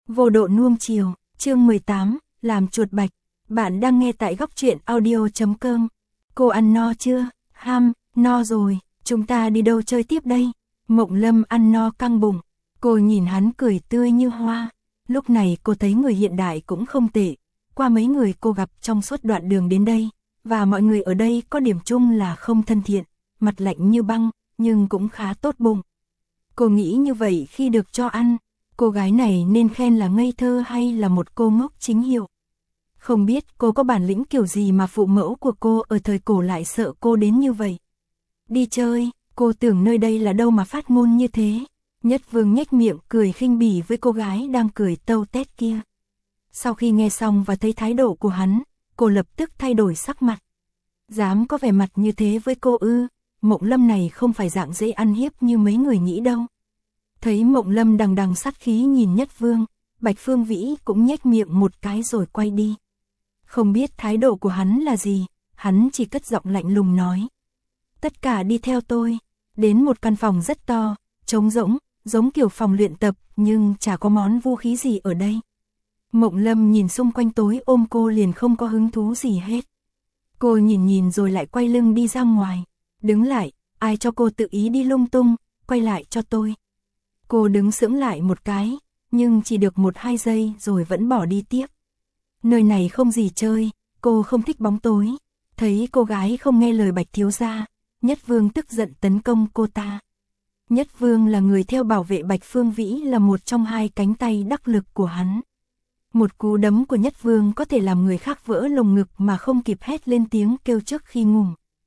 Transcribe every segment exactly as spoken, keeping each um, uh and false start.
Vô độ nuông chiều, chương mười tám, làm chuột bạch. Bạn đang nghe tại góc truyện audio.com. Cô ăn no chưa? Ham, no rồi, chúng ta đi đâu chơi tiếp đây? Mộng Lâm ăn no căng bụng. Cô nhìn hắn cười tươi như hoa. Lúc này cô thấy người hiện đại cũng không tệ. Qua mấy người cô gặp trong suốt đoạn đường đến đây, và mọi người ở đây có điểm chung là không thân thiện, mặt lạnh như băng, nhưng cũng khá tốt bụng. Cô nghĩ như vậy khi được cho ăn. Cô gái này nên khen là ngây thơ hay là một cô ngốc chính hiệu. Không biết cô có bản lĩnh kiểu gì mà phụ mẫu của cô ở thời cổ lại sợ cô đến như vậy. Đi chơi, cô tưởng nơi đây là đâu mà phát ngôn như thế. Nhất Vương nhếch miệng cười khinh bỉ với cô gái đang cười tâu tét kia. Sau khi nghe xong và thấy thái độ của hắn, cô lập tức thay đổi sắc mặt. Dám có vẻ mặt như thế với cô ư? Mộng Lâm này không phải dạng dễ ăn hiếp như mấy người nghĩ đâu. Thấy Mộng Lâm đằng đằng sát khí nhìn Nhất Vương, Bạch Phương Vĩ cũng nhếch miệng một cái rồi quay đi. Không biết thái độ của hắn là gì, hắn chỉ cất giọng lạnh lùng nói. Tất cả đi theo tôi, đến một căn phòng rất to, trống rỗng, giống kiểu phòng luyện tập, nhưng chả có món vũ khí gì ở đây. Mộng Lâm nhìn xung quanh tối ôm cô liền không có hứng thú gì hết. Cô nhìn nhìn rồi lại quay lưng đi ra ngoài. Đứng lại, ai cho cô tự ý đi lung tung, quay lại cho tôi. Cô đứng sững lại một cái, nhưng chỉ được một hai giây rồi vẫn bỏ đi tiếp. Nơi này không gì chơi, cô không thích bóng tối. Thấy cô gái không nghe lời Bạch thiếu gia, Nhất Vương tức giận tấn công cô ta. Nhất Vương là người theo bảo vệ Bạch Phương Vĩ là một trong hai cánh tay đắc lực của hắn. Một cú đấm của Nhất Vương có thể làm người khác vỡ lồng ngực mà không kịp hét lên tiếng kêu trước khi ngủ.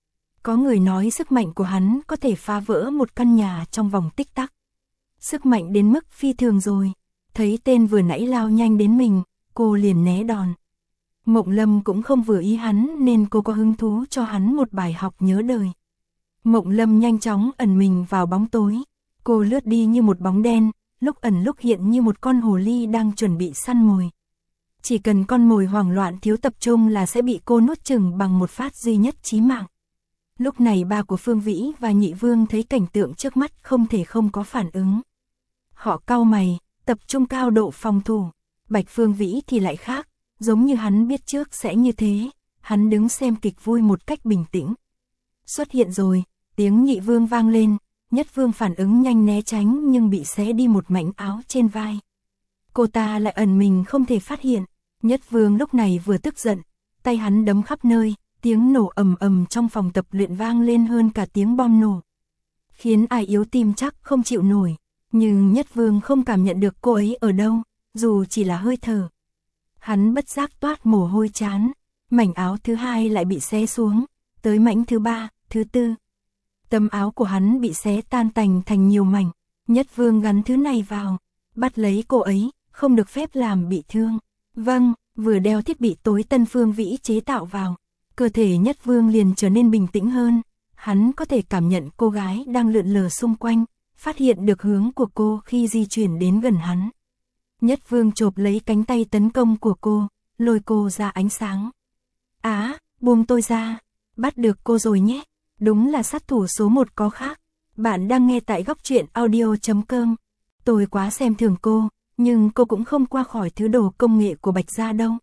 Có người nói sức mạnh của hắn có thể phá vỡ một căn nhà trong vòng tích tắc. Sức mạnh đến mức phi thường rồi. Thấy tên vừa nãy lao nhanh đến mình, cô liền né đòn. Mộng Lâm cũng không vừa ý hắn nên cô có hứng thú cho hắn một bài học nhớ đời. Mộng Lâm nhanh chóng ẩn mình vào bóng tối. Cô lướt đi như một bóng đen, lúc ẩn lúc hiện như một con hồ ly đang chuẩn bị săn mồi. Chỉ cần con mồi hoảng loạn thiếu tập trung là sẽ bị cô nuốt chửng bằng một phát duy nhất chí mạng. Lúc này ba của Phương Vĩ và Nhị Vương thấy cảnh tượng trước mắt không thể không có phản ứng. Họ cau mày, tập trung cao độ phòng thủ. Bạch Phương Vĩ thì lại khác, giống như hắn biết trước sẽ như thế, hắn đứng xem kịch vui một cách bình tĩnh. Xuất hiện rồi, tiếng Nhị Vương vang lên, Nhất Vương phản ứng nhanh né tránh nhưng bị xé đi một mảnh áo trên vai. Cô ta lại ẩn mình không thể phát hiện. Nhất Vương lúc này vừa tức giận, tay hắn đấm khắp nơi, tiếng nổ ầm ầm trong phòng tập luyện vang lên hơn cả tiếng bom nổ. Khiến ai yếu tim chắc không chịu nổi, nhưng Nhất Vương không cảm nhận được cô ấy ở đâu, dù chỉ là hơi thở. Hắn bất giác toát mồ hôi chán, mảnh áo thứ hai lại bị xé xuống, tới mảnh thứ ba, thứ tư. Tấm áo của hắn bị xé tan tành thành nhiều mảnh, Nhất Vương gắn thứ này vào, bắt lấy cô ấy, không được phép làm bị thương. Vâng, vừa đeo thiết bị tối tân Phương Vĩ chế tạo vào, cơ thể Nhất Vương liền trở nên bình tĩnh hơn, hắn có thể cảm nhận cô gái đang lượn lờ xung quanh, phát hiện được hướng của cô khi di chuyển đến gần hắn. Nhất Vương chộp lấy cánh tay tấn công của cô, lôi cô ra ánh sáng. Á, buông tôi ra, bắt được cô rồi nhé, đúng là sát thủ số một có khác. Bạn đang nghe tại góc truyện audio.com. Tôi quá xem thường cô, nhưng cô cũng không qua khỏi thứ đồ công nghệ của Bạch gia đâu.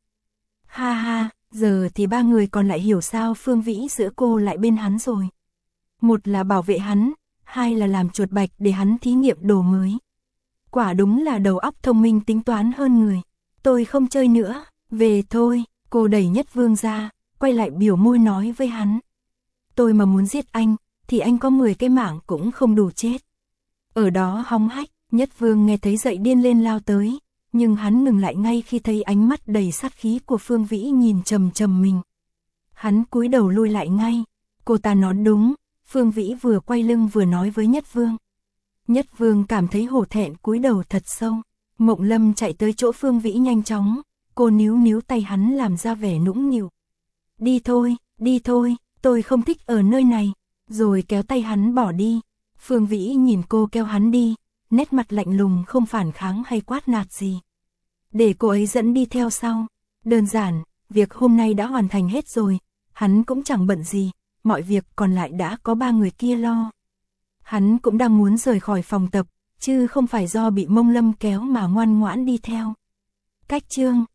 Ha ha, giờ thì ba người còn lại hiểu sao Phương Vĩ giữa cô lại bên hắn rồi. Một là bảo vệ hắn, hai là làm chuột bạch để hắn thí nghiệm đồ mới. Quả đúng là đầu óc thông minh tính toán hơn người. Tôi không chơi nữa, về thôi. Cô đẩy Nhất Vương ra, quay lại biểu môi nói với hắn. Tôi mà muốn giết anh, thì anh có mười cái mạng cũng không đủ chết. Ở đó hóng hách, Nhất Vương nghe thấy dậy điên lên lao tới, nhưng hắn ngừng lại ngay khi thấy ánh mắt đầy sát khí của Phương Vĩ nhìn trầm trầm mình. Hắn cúi đầu lui lại ngay, cô ta nói đúng, Phương Vĩ vừa quay lưng vừa nói với Nhất Vương. Nhất Vương cảm thấy hổ thẹn cúi đầu thật sâu. Mộng Lâm chạy tới chỗ Phương Vĩ nhanh chóng, cô níu níu tay hắn làm ra vẻ nũng nịu. Đi thôi, đi thôi, tôi không thích ở nơi này, rồi kéo tay hắn bỏ đi. Phương Vĩ nhìn cô kéo hắn đi, nét mặt lạnh lùng không phản kháng hay quát nạt gì. Để cô ấy dẫn đi theo sau. Đơn giản, việc hôm nay đã hoàn thành hết rồi, hắn cũng chẳng bận gì, mọi việc còn lại đã có ba người kia lo. Hắn cũng đang muốn rời khỏi phòng tập, chứ không phải do bị Mông Lâm kéo mà ngoan ngoãn đi theo. Cách chương